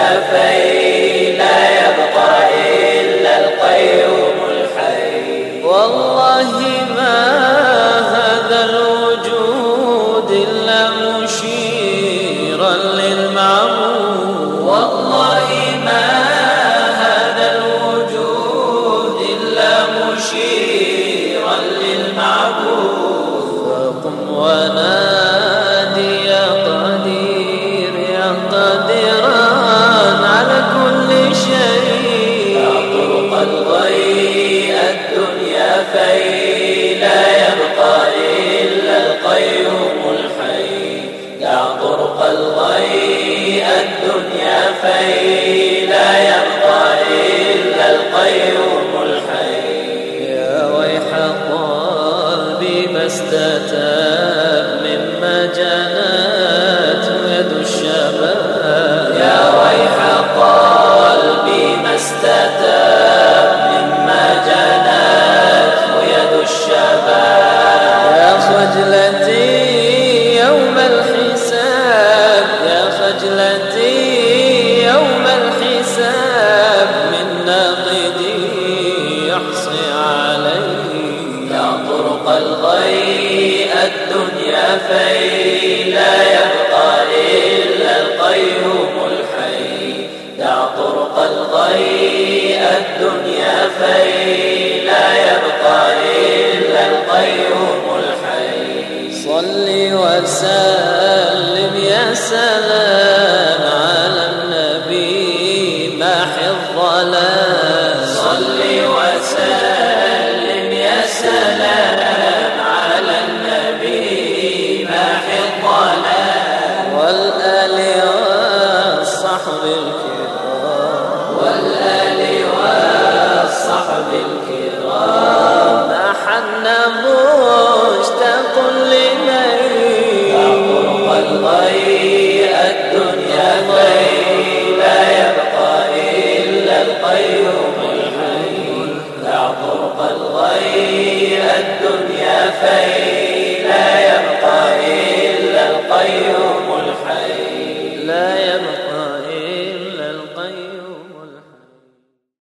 في لا يبقى إلا القيوم الحي. والله ما هذا الوجود إلا مشيرا للمعبود. والله ما هذا الوجود إلا مشيرا للمعبود. فقم ونادي يا قدير يا قادرا على كل شيء. يا طرق الضيء الدنيا في لا يبقى إلا القيوم الحي. يا طرق الضيء الدنيا في لا يبقى إلا القيوم الحي. يا ويح قلبي ما استتاب مما جنت يد الشباب. يا ويح قلبي ما استتاب مما جنته يد الشباب. يا خجلتي يوم الحساب يا خجلتي يوم الحساب من ناقدي يحصي علي. يا طرق الضيء الدنيا في لا يبقى إلا القيوم الحي. يا طرق الضيء الدنيا في لا يبقى إلا القيوم الحي. صل وسلم يا سلام على النبي ماحي الظلام. صل وسلم يا سلام على النبي ماحي الظلام. والآل والصحب الكرام والآل والصحب الكرام. نحن مشتاق لليل. يا طرق الضيء الدنيا في لا يبقى إلا القيوم الحي. يا طرق الضيء الدنيا في